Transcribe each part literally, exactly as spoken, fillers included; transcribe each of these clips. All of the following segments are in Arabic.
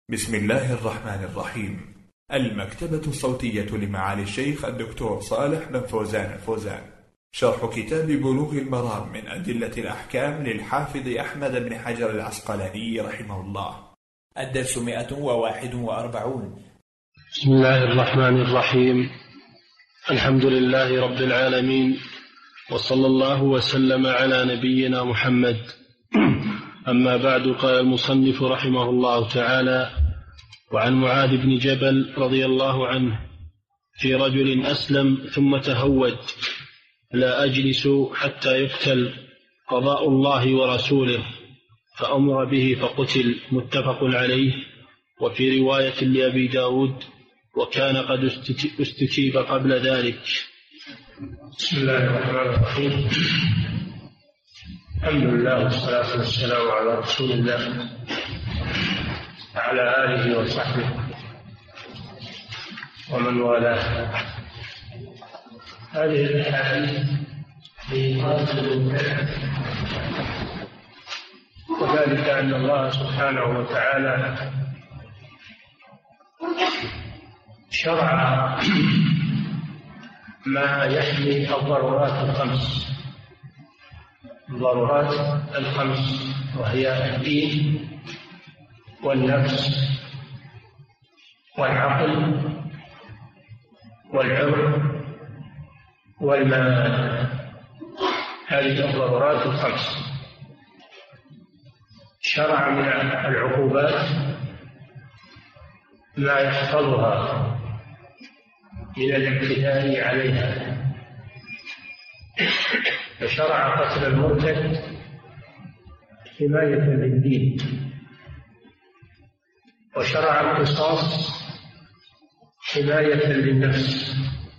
بسم الله الرحمن الرحيم. المكتبة الصوتية لمعالي الشيخ الدكتور صالح بن فوزان الفوزان، شرح كتاب بلوغ المرام من أدلة الأحكام للحافظ أحمد بن حجر العسقلاني رحمه الله. الدرس مئة وواحد وأربعون. بسم الله الرحمن الرحيم. الحمد لله رب العالمين، وصلى الله وسلم على نبينا محمد. أما بعد، قال المصنف رحمه الله تعالى: وعن معاذ بن جبل رضي الله عنه في رجل أسلم ثم تهود: لا أجلس حتى يقتل، قضاء الله ورسوله، فأمر به فقتل. متفق عليه. وفي رواية لأبي داود: وكان قد استتيب قبل ذلك. بسم الله الرحمن الرحيم. الحمد لله والصلاة والسلام على رسول الله وعلى آله وصحبه ومن والاه. هذه الأحاديث في قاتل المبتدع، وذلك أن الله سبحانه وتعالى شرع ما يحمي الضرورات الخمس الضرورات الخمس وهي الدين والنفس والعقل والعرض والمال. هذه الضرورات الخمس. شرع من العقوبات ما يحفظها من الاعتداء عليها، فشرع قتل المرتد حماية للدين، وشرع القصاص حماية للنفس،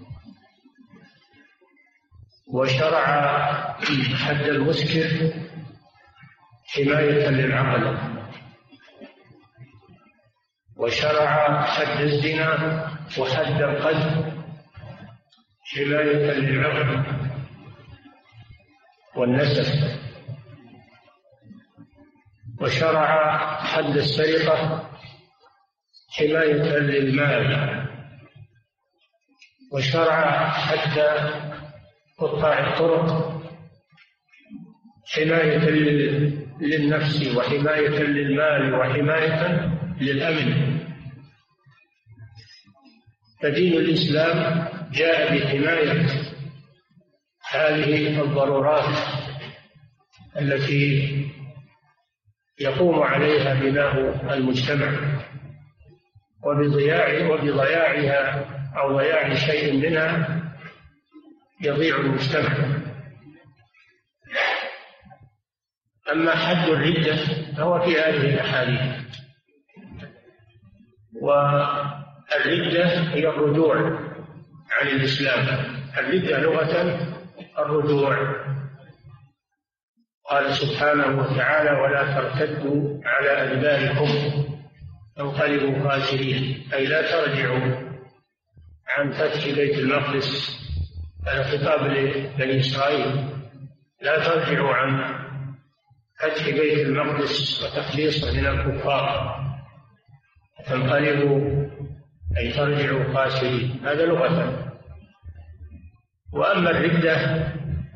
وشرع حد المسكر حماية للعقل، وشرع حد الزنا وحد القذف حماية للعرض والنسب، وشرع حد السرقة حماية للمال، وشرع حد قطاع الطرق حماية للنفس وحماية للمال وحماية للأمن. فدين الإسلام جاء بحماية هذه الضرورات التي يقوم عليها بناء المجتمع، وبضياع وبضياعها أو ضياع شيء منها يضيع المجتمع. أما حد الردة فهو في هذه الأحاديث. والردة هي الرجوع عن الإسلام. الردة لغة الرجوع. قال سبحانه وتعالى: ولا ترتدوا على أدباركم تنقلبوا خاسرين، أي لا ترجعوا عن فتح بيت المقدس. هذا خطاب لبني إسرائيل: لا ترجعوا عن فتح بيت المقدس وتخليصه من الكفار، تنقلبوا أي ترجعوا خاسرين. هذا لغة. وأما الردة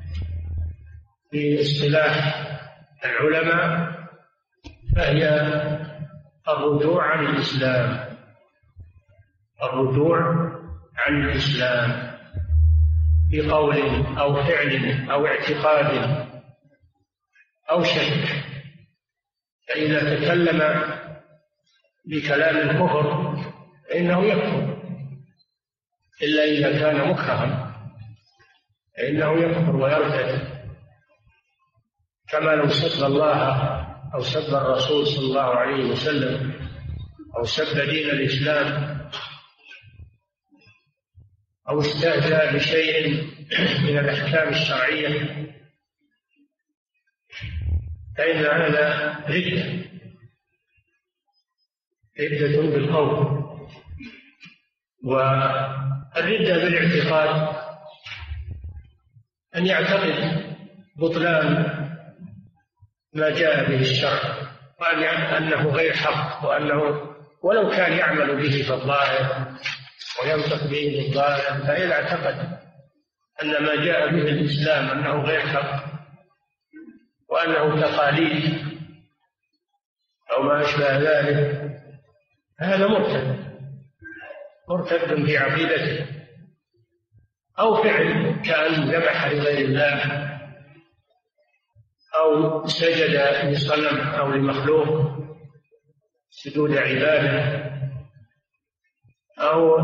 في اصطلاح العلماء فهي الرجوع عن الإسلام الرجوع عن الإسلام بقول أو فعل أو اعتقاد أو شك. فإذا تكلم بكلام الكفر فإنه يكفر، إلا إذا كان مكرها فإنه يكفر ويرتد، كما لو سب الله أو سب الرسول صلى الله عليه وسلم أو سب دين الإسلام أو استهزأ بشيء من الأحكام الشرعية، فإن هذا ردة ردة بالقول. والردة بالاعتقاد أن يعتقد بطلان ما جاء به الشرع، وأن أنه غير حق، وأنه ولو كان يعمل به في الظاهر وينطق به في الظاهر، فإذا اعتقد أن ما جاء به الإسلام أنه غير حق وأنه تقاليد أو ما أشبه ذلك، هذا مرتد مرتد في عقيدته. أو فعل كان ذبح لغير الله أو سجد لصنم أو لمخلوق سجود عبادة، أو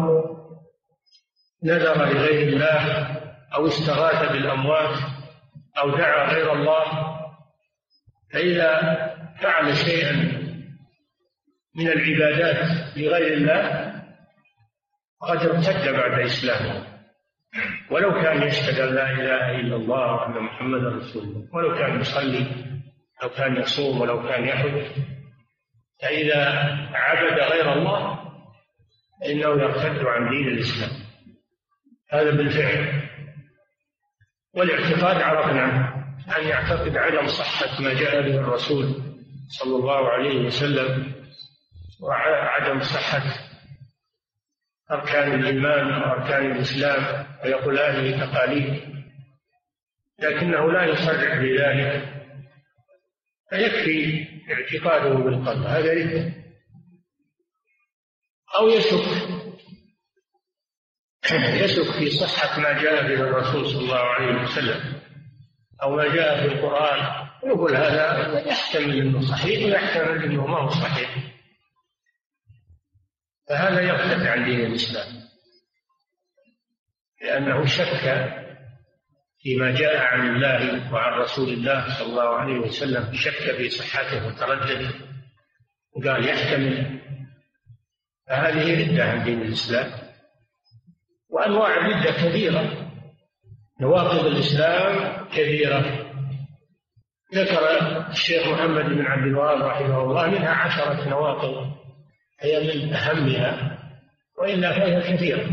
نذر لغير الله، أو استغاث بالأموات، أو دعا غير الله. فإذا فعل شيئا من العبادات لغير الله قد ارتد بعد إسلامه، ولو كان يشهد أن لا إله إلا الله وأن محمدا رسول الله، ولو كان يصلي، لو كان يصوم، ولو كان يحج. فإذا عبد غير الله فإنه يرتد عن دين الإسلام، هذا بالفعل. والاعتقاد عرفنا أن يعتقد عدم صحة ما جاء به الرسول صلى الله عليه وسلم، وعدم صحة أركان الإيمان وأركان الإسلام، ويقول هذه تقاليد، لكنه لا يصرح بذلك، فيكفي اعتقاده بالقلب، هذا يكفي. أو يشك يشك في صحة ما جاء به الرسول صلى الله عليه وسلم أو ما جاء في القرآن، يقول هذا يحتمل أنه صحيح ويحتمل أنه ما هو صحيح، فهذا يرتد عن دين الإسلام، لأنه شك فيما جاء عن الله وعن رسول الله صلى الله عليه وسلم، شك في صحته وتردد وقال يحتمل، فهذه ردة عن دين الإسلام. وأنواع الردة كثيرة، نواقض الإسلام كثيرة، ذكر الشيخ محمد بن عبد الوهاب رحمه الله منها عشرة نواقض هي من أهمها، وإلا فهي كثيرة.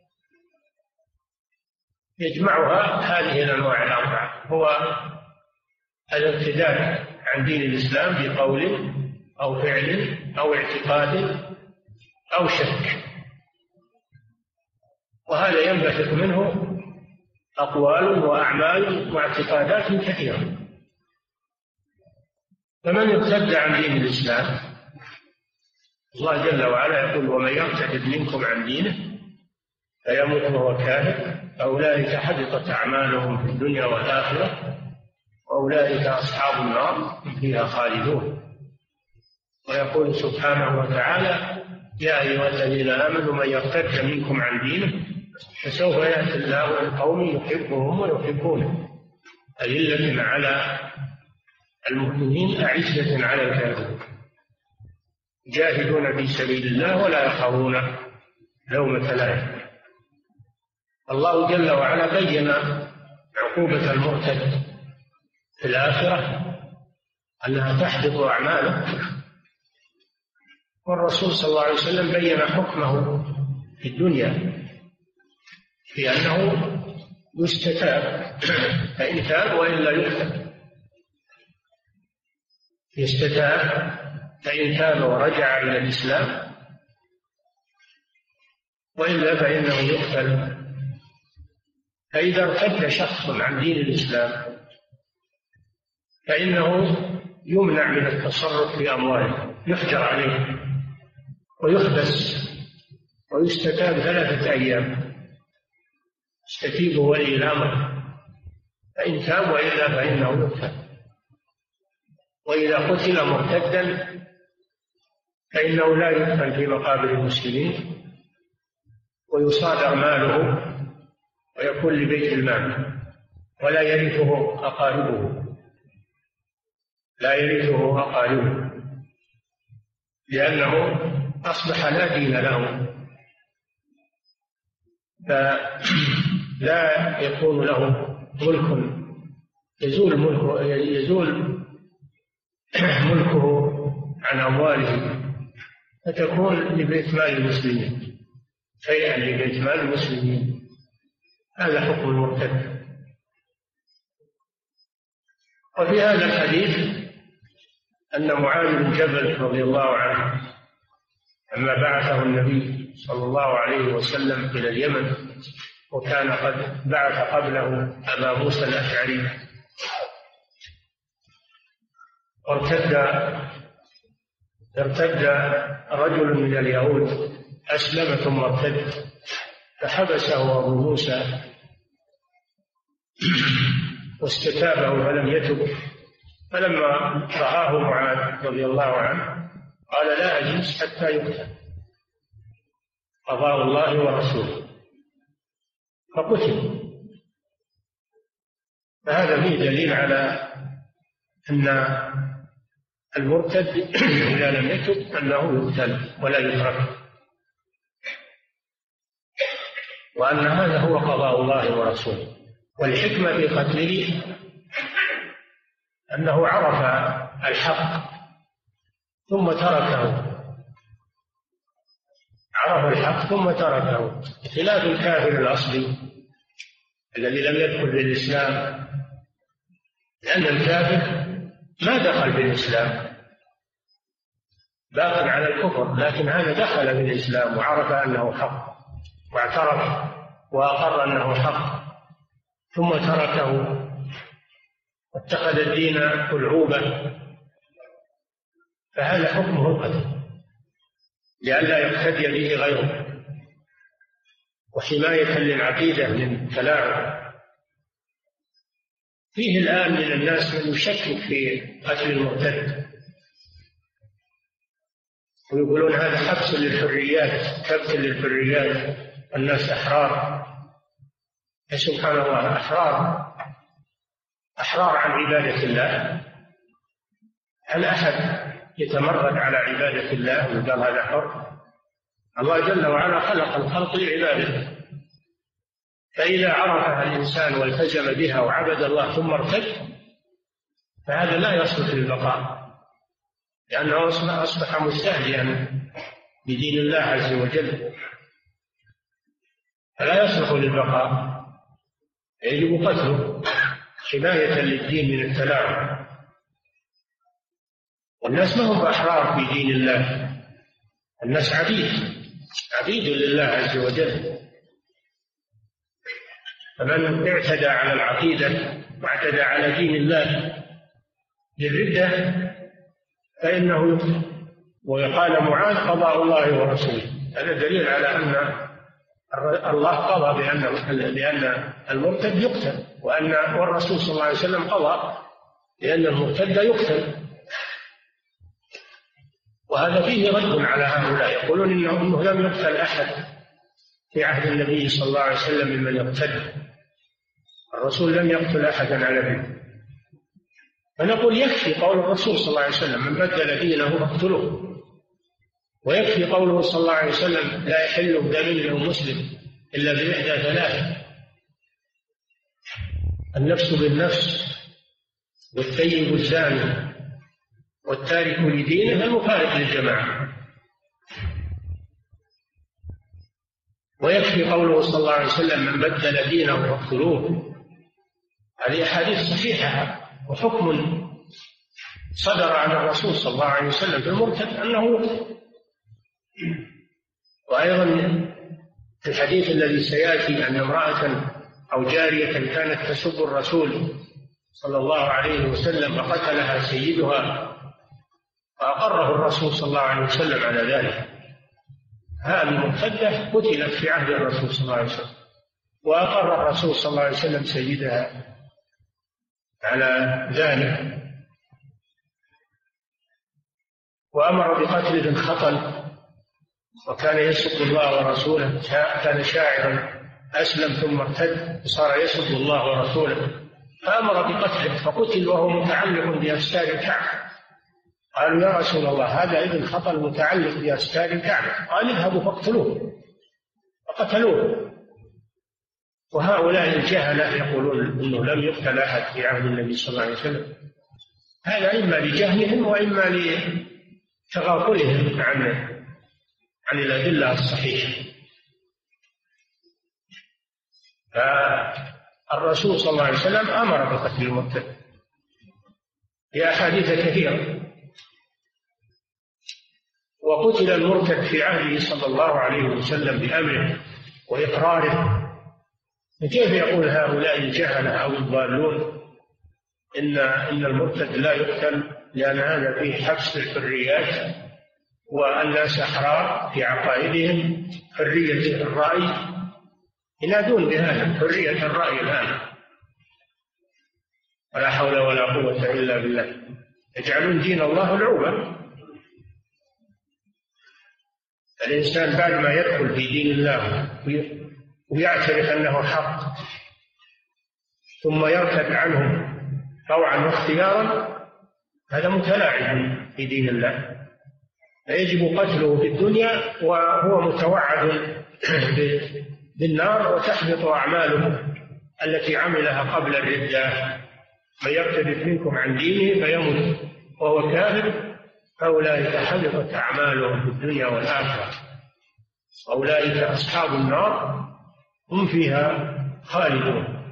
يجمعها هذه الأنواع الأربعة، هو الارتداد عن دين الإسلام بقول أو فعل أو اعتقاد أو شك، وهذا ينبثق منه أقوال وأعمال واعتقادات كثيرة. فمن ارتد عن دين الإسلام، الله جل وعلا يقول ومن يرتد منكم عن دينه فيموت وهو كافر فأولئك حبطت أعمالهم في الدنيا والآخرة وأولئك أصحاب النار هم فيها خالدون. ويقول سبحانه وتعالى يا أيها الذين آمنوا من يرتد منكم عن دينه فسوف يأتي الله بقوم يحبهم ويحبونه أذلة على المؤمنين أعزة على الكافرين جاهدون في سبيل الله ولا يخافون لومة لائم. الله جل وعلا بين عقوبة المرتد في الآخرة أنها تحبط أعماله، والرسول صلى الله عليه وسلم بين حكمه في الدنيا في أنه يستتاب فإن تاب وإلا يقتل، يستتاب فإن تاب ورجع إلى الإسلام وإلا فإنه يقتل. فإذا ارتد شخص عن دين الإسلام فإنه يمنع من التصرف في أمواله، يحجر عليه ويحبس ويستتاب ثلاثة أيام يستتيب ولي الأمر، فإن تاب وإلا فإنه يقتل. وإذا قتل مرتدا فإنه لا يدفن في مقابر المسلمين ويصادر ماله ويكون لبيت المال ولا يرثه أقاربه لا يرثه أقاربه لأنه أصبح لا دين له، فلا يكون له ملك يزول ملكه يزول ملكه عن أمواله، فتكون لبيت مال المسلمين شيئا لبيت مال المسلمين. هذا حكم المرتد. وفي هذا الحديث أن معاذ بن جبل رضي الله عنه لما بعثه النبي صلى الله عليه وسلم إلى اليمن، وكان قد بعث قبله أبا موسى الأشعري. وارتد ارتد رجل من اليهود، أسلم ثم ارتد، فحبسه أبو موسى واستتابه فلم يتب. فلما رآه معاذ رضي الله عنه قال: لا أجلس حتى يقتل، قضاء الله ورسوله، فقتل. فهذا فيه دليل على أن المرتد إذا لم يتب أنه يقتل ولا يترك، وأن هذا هو قضاء الله ورسوله. والحكمة في قتله أنه عرف الحق ثم تركه، عرف الحق ثم تركه، خلاف الكافر الأصلي الذي لم يدخل بالإسلام، لأن الكافر ما دخل بالإسلام، باق على الكفر، لكن هذا دخل بالإسلام وعرف أنه حق واعترف وأقر أنه حق ثم تركه واتخذ الدين ألعوبة، فهذا حكمه القتل لئلا يقتدي به غيره، وحماية للعقيدة من تلاعب. فيه الآن من الناس من يشكك في قتل المرتد ويقولون هذا حبس للحريات، كبت للحريات، الناس أحرار. يا سبحان الله، أحرار أحرار عن عبادة الله؟ هل أحد يتمرد على عبادة الله ويقال هذا حر؟ الله جل وعلا خلق الخلق لعبادته، فإذا عرفها الإنسان والتزم بها وعبد الله ثم ارتد فهذا لا يصلح للبقاء، لأنه أصبح مستهزئا بدين الله عز وجل، فلا يصلح للبقاء، يجب قتله حماية للدين من التلاعب. والناس ما هم أحرار في دين الله، الناس عبيد عبيد لله عز وجل. فمن اعتدى على العقيدة واعتدى على دين الله بالردة فإنه يقتل. ويقال معاذ قضاء الله ورسوله، هذا دليل على أن الله قضى بأن بأن المرتد يقتل، وأن والرسول صلى الله عليه وسلم قضى بأن المرتد يقتل. وهذا فيه رد على هؤلاء يقولون إنه, إنه لم يقتل أحد في عهد النبي صلى الله عليه وسلم ممن يرتد، الرسول لم يقتل أحدا على ذلك. فنقول يكفي قول الرسول صلى الله عليه وسلم: من بدل دينه فاقتلوه. ويكفي قوله صلى الله عليه وسلم: لا يحل دم مسلم إلا بإحدى ثلاث: النفس بالنفس، والثيب الزاني، والتارك لدينه المفارق للجماعة. ويكفي قوله صلى الله عليه وسلم: من بدل دينه فاقتلوه. هذه أحاديث صحيحة وحكم صدر عن الرسول صلى الله عليه وسلم في المرتد أنه يقتل. وأيضا في الحديث الذي سيأتي أن امرأة أو جارية كانت تسب الرسول صلى الله عليه وسلم فقتلها سيدها فأقره الرسول صلى الله عليه وسلم على ذلك. هذه المرتدة قتلت في عهد الرسول صلى الله عليه وسلم، وأقر الرسول صلى الله عليه وسلم سيدها على ذلك، وأمر بقتل ابن خطل وكان يسب الله ورسوله، كان شاعرا أسلم ثم ارتد وصار يسب الله ورسوله، فأمر بقتله فقتل وهو متعلق بأستار الكعبة. قالوا: يا رسول الله، هذا ابن خطل متعلق بأستار الكعبة. قال: اذهبوا فاقتلوه، فقتلوه. وهؤلاء الجهلة يقولون إنه لم يقتل أحد في عهد النبي صلى الله عليه وسلم، هذا إما لجهلهم وإما لتغافلهم عن عن الأدلة الصحيحة. فالرسول صلى الله عليه وسلم أمر بقتل المرتد في أحاديث كثيرة. وقتل المرتد في عهده صلى الله عليه وسلم بأمره وإقراره، كيف يقول هؤلاء الجهلة أو الضالون إن إن المرتد لا يقتل لأن هذا فيه حبس الحريات والناس أحرار في عقائدهم، حرية الرأي، ينادون بهذا حرية الرأي الآن، ولا حول ولا قوة إلا بالله، يجعلون دين الله لعبا. الإنسان بعد ما يدخل في دين الله ويعترف أنه حق ثم يرتد عنه طوعا واختيارا، هذا متلاعب في دين الله، فيجب قتله في الدنيا وهو متوعد بالنار وتحبط أعماله التي عملها قبل الردة. من يرتد منكم عن دينه فيمت وهو كافر فأولئك حبطت أعمالهم في الدنيا والآخرة، أولئك أصحاب النار هم فيها خالدون.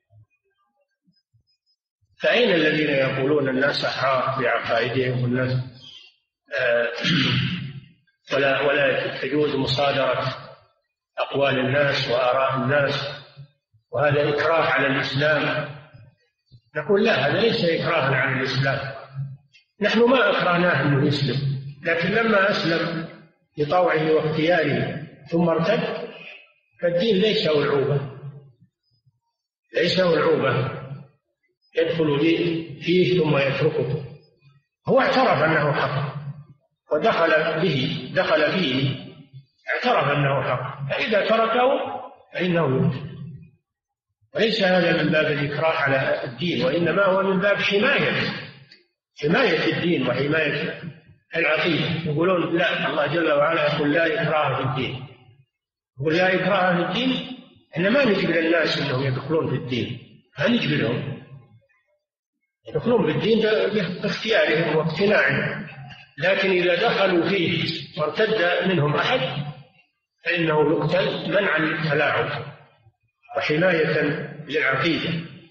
فأين الذين يقولون الناس أحرار في عقائدهم والناس آه ولا ولا تجوز مصادرة أقوال الناس وآراء الناس، وهذا إكراه على الإسلام؟ نقول لا، هذا ليس إكراها على الإسلام، نحن ما أكرهناه أنه يسلم، لكن لما أسلم بطوعه واختياره ثم ارتد فالدين ليس ألعوبة، ليس ألعوبة يدخل فيه ثم يتركه، هو اعترف أنه حق ودخل به دخل فيه اعترف أنه حق، فإذا تركه فإنه يقتل. وليس هذا من باب الإكراه على الدين، وإنما هو من باب حماية حماية الدين وحماية العقيدة. يقولون لا، الله جل وعلا يقول لا إكراه في الدين، يقول لا إكراه في الدين، إحنا ما نجبر الناس أنهم يدخلون في الدين، ما نجبرهم، يدخلون في الدين باختيارهم واقتناعهم، لكن إذا دخلوا فيه وارتد منهم أحد فإنه يقتل منعا للتلاعب وحماية للعقيدة.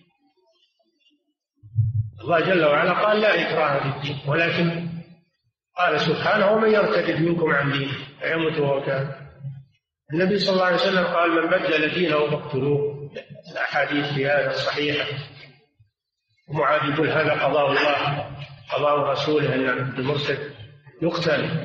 الله جل وعلا قال لا إكراه في الدين، ولكن قال سبحانه ومن يرتد منكم عن دينه فيمت وهو كافر. النبي صلى الله عليه وسلم قال من بدل دينه فاقتلوه، الأحاديث في هذا الصحيحة. ومعاذ يقول هذا قضاء الله قضاء رسوله أن المرتد يقتل،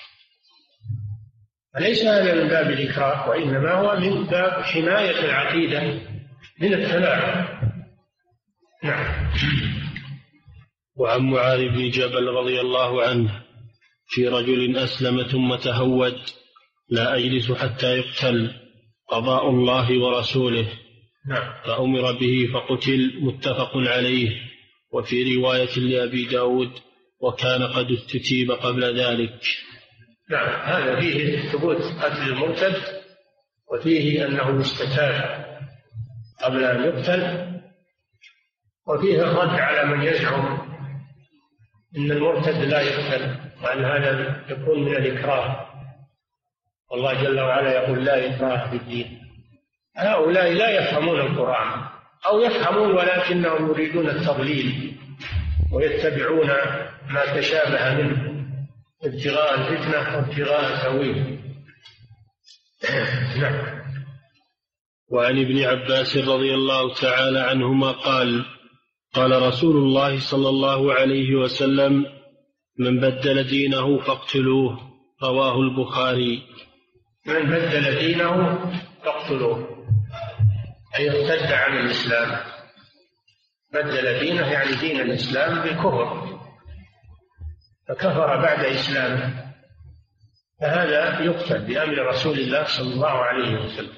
فليس هذا من باب الإكراه، وإنما هو من باب حماية العقيدة من التلاعب. نعم. وعن معاذ بن جبل رضي الله عنه في رجل أسلم ثم تهود لا أجلس حتى يقتل، قضاء الله ورسوله. نعم. فأمر به فقتل، متفق عليه. وفي رواية لأبي داود وكان قد استتيب قبل ذلك. نعم، هذا فيه ثبوت قتل المرتد، وفيه أنه يستتاب قبل أن يقتل، وفيه الرد على من يزعم أن المرتد لا يقتل وأن هذا يكون من الإكراه، والله جل وعلا يقول لا إكراه في الدين. هؤلاء لا يفهمون القرآن، أو يفهمون ولكنهم يريدون التضليل ويتبعون ما تشابه منه ابتغاء الفتنة وابتغاء التأويل. نعم. وعن ابن عباس رضي الله تعالى عنهما قال قال رسول الله صلى الله عليه وسلم من بدل دينه فاقتلوه، رواه البخاري. من بدل دينه فاقتلوه أي ارتد عن الإسلام، بدل دينه يعني دين الإسلام بالكفر، فكفر بعد إسلامه، فهذا يقتل بأمر رسول الله صلى الله عليه وسلم.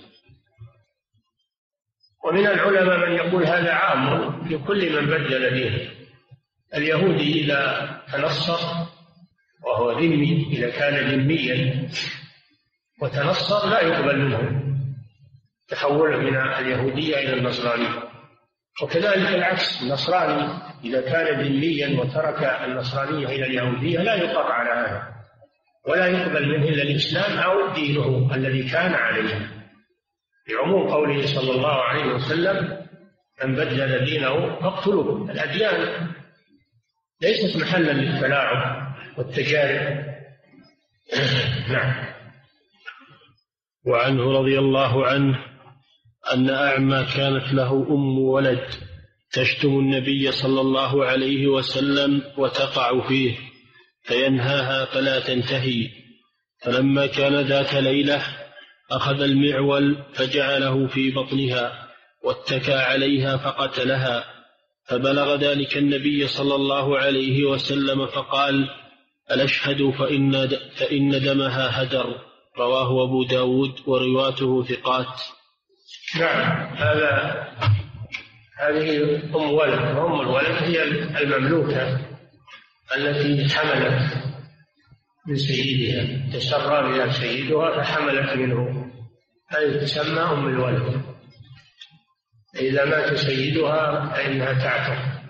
ومن العلماء من يقول هذا عام لكل من بدل دينه. اليهودي إذا تنصر وهو ذمي، إذا كان ذميا وتنصر لا يقبل منه تحوله من اليهودية إلى النصرانية، وكذلك العكس، النصراني إذا كان ذميا وترك النصرانية إلى اليهودية لا يقر على هذا، ولا يقبل منه إلا الإسلام أو دينه الذي كان عليه، لعموم قوله صلى الله عليه وسلم من بدل دينه فاقتلوه. الأديان ليست محلا للتلاعب والتجارب، نعم. وعنه رضي الله عنه أن أعمى كانت له أم ولد تشتم النبي صلى الله عليه وسلم وتقع فيه فينهاها فلا تنتهي، فلما كان ذات ليلة أخذ المعول فجعله في بطنها واتكى عليها فقتلها، فبلغ ذلك النبي صلى الله عليه وسلم فقال: الأشهد فإن, فإن دمها هدر. رواه أبو داود ورواته ثقات. نعم. هذا هذه أم ولد، وأم الولد هي المملوكة التي حملت من سيدها، تسرى بها سيدها فحملت منه، هذه تسمى أم الولد. إذا مات سيدها فإنها تعتق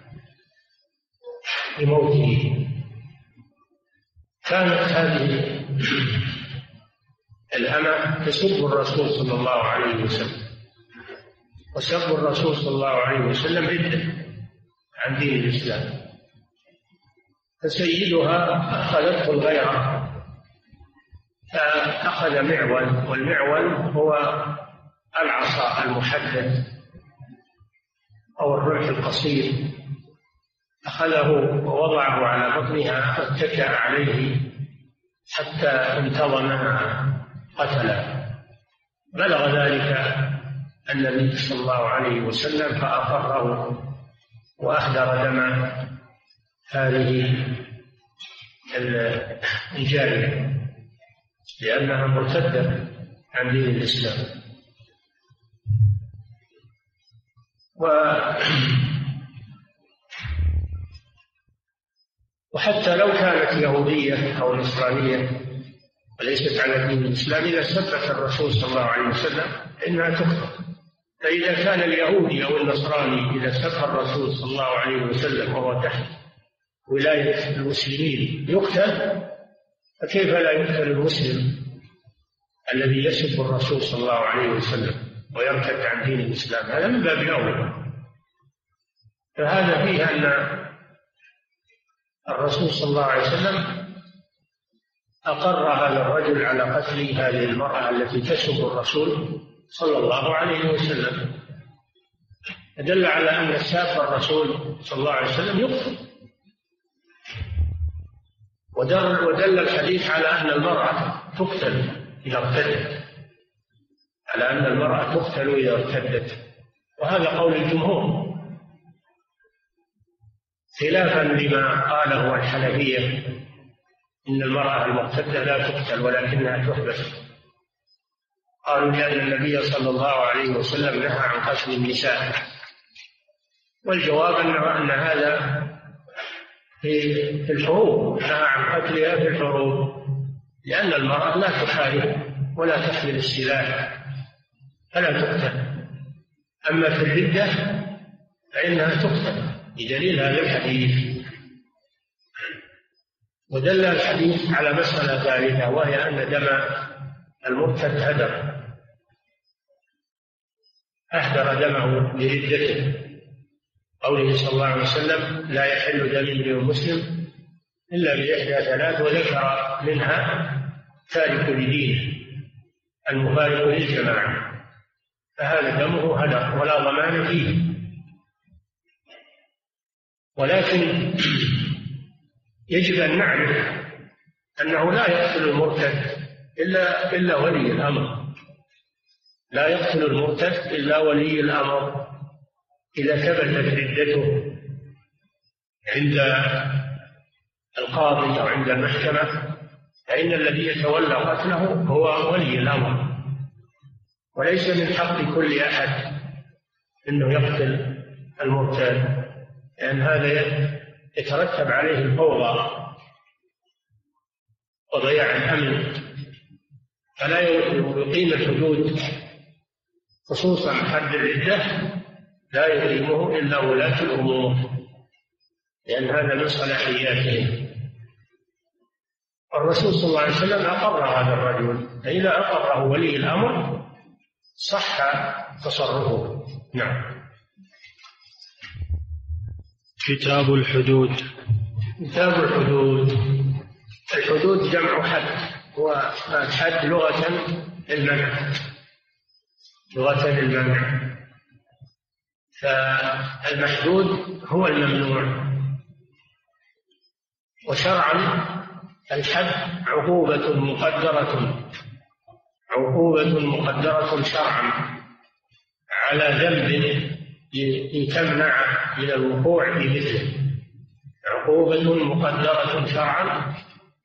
لموته. كانت هذه الأمة تسب الرسول صلى الله عليه وسلم، وسب الرسول صلى الله عليه وسلم ردة عن دين الإسلام، فسيدها أخذته الغيرة فأخذ معول، والمعول هو العصا المحدد أو الرمح القصير، أخذه ووضعه على بطنها فاتكى عليه حتى انتظمها قتله. بلغ ذلك النبي صلى الله عليه وسلم فأقره وأهدر دم هذه الجارية لأنها مرتدة عن دين الإسلام. و وحتى لو كانت يهودية أو نصرانية وليست على دين الإسلام، إذا سبت الرسول صلى الله عليه وسلم إنها تقتل. فإذا كان اليهودي أو النصراني إذا سب الرسول صلى الله عليه وسلم وهو تحت ولاية المسلمين يقتل، فكيف لا يقتل المسلم الذي يسب الرسول صلى الله عليه وسلم ويرتد عن دين الإسلام؟ هذا من باب أولى. فهذا فيه أن الرسول صلى الله عليه وسلم أقر هذا الرجل على قتل هذه المرأة التي تسب الرسول صلى الله عليه وسلم، دل على أن ساب الرسول صلى الله عليه وسلم يقتل. ودل, ودل الحديث على أن المرأة تقتل إذا ارتدت، على أن المرأة تقتل إذا ارتدت، وهذا قول الجمهور خلافا لما قاله الحنفية إن المرأة المرتدة لا تقتل ولكنها تحبس. قالوا لأن النبي صلى الله عليه وسلم نهى عن قتل النساء، والجواب أن هذا في الحروب، نهى عن قتلها في الحروب، لأن المرأة لا تحارب ولا تحمل السلاح فلا تقتل. أما في الردة فإنها تقتل بدليل هذا الحديث. ودل الحديث على مسألة ثالثة، وهي أن دم المرتد هدر، أهدر دمه لردته. قوله صلى الله عليه وسلم: لا يحل دم امرئ مسلم إلا بإحدى ثلاث، وذكر منها تارك لدينه المفارق للجماعة، فهذا دمه هدر ولا ضمان فيه. ولكن يجب أن نعرف أنه لا يقتل المرتد إلا إلا ولي الأمر، لا يقتل المرتد إلا ولي الأمر إذا ثبتت ردته عند القاضي أو عند المحكمة، فإن الذي يتولى قتله هو ولي الأمر، وليس من حق كل أحد أنه يقتل المرتد، لأن هذا يترتب عليه الفوضى وضياع الأمن. فلا يقيم الحدود، خصوصا حد الردة لا يقيمه إلا ولاة الأمور، لأن هذا من صلاحياتهم. الرسول صلى الله عليه وسلم أقر هذا الرجل، فإذا أقره ولي الأمر صح تصرفه. نعم. كتاب الحدود. كتاب الحدود. الحدود جمع حد، هو الحد لغة المنع، لغة المنع. فالمحدود هو الممنوع، وشرعا الحد عقوبة مقدرة، عقوبة مقدرة شرعا على ذنب لتمنع من الوقوع بمثله، عقوبة مقدرة شرعا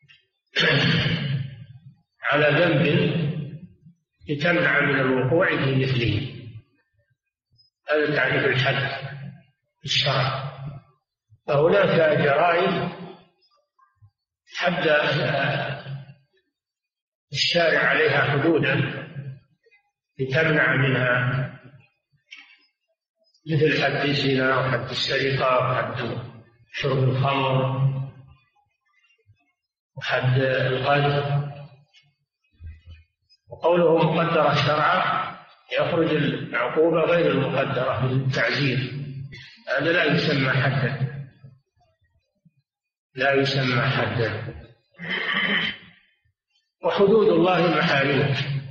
على ذنب لتمنع من الوقوع بمثله. هذا تعريف الحد في الشرع. فهناك جرائم حد الشارع عليها حدودا لتمنع منها، مثل حد الزنا وحد السرقة وحد شرب الخمر وحد القذف. وقوله مقدرة شرعا يخرج العقوبة غير المقدرة من التعزير، هذا لا يسمى حدا، لا يسمى حدا. وحدود الله محارمه،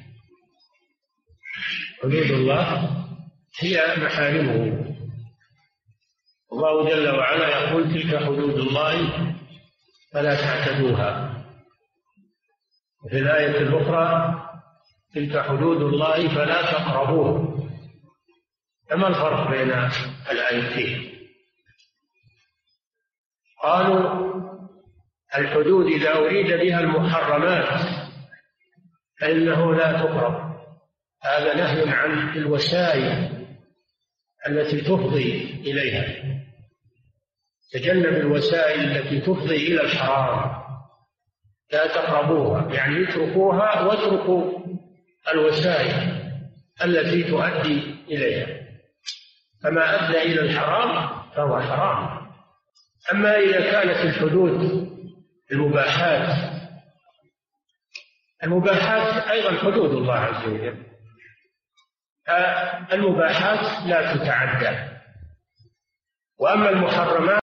حدود الله هي محارمه. الله جل وعلا يقول تلك حدود الله فلا تعتدوها. وفي الآية الأخرى تلك حدود الله فلا تقربوها. فما الفرق بين الآيتين؟ قالوا الحدود إذا أريد بها المحرمات فإنه لا تقرب، هذا نهي عن الوسائل التي تفضي إليها، تجنب الوسائل التي تفضي إلى الحرام، لا تقربوها، يعني اتركوها واتركوا الوسائل التي تؤدي إليها، فما أدى إلى الحرام فهو حرام. أما إذا كانت الحدود المباحات، المباحات أيضا حدود الله عز وجل، المباحات لا تتعدى. وأما المحرمات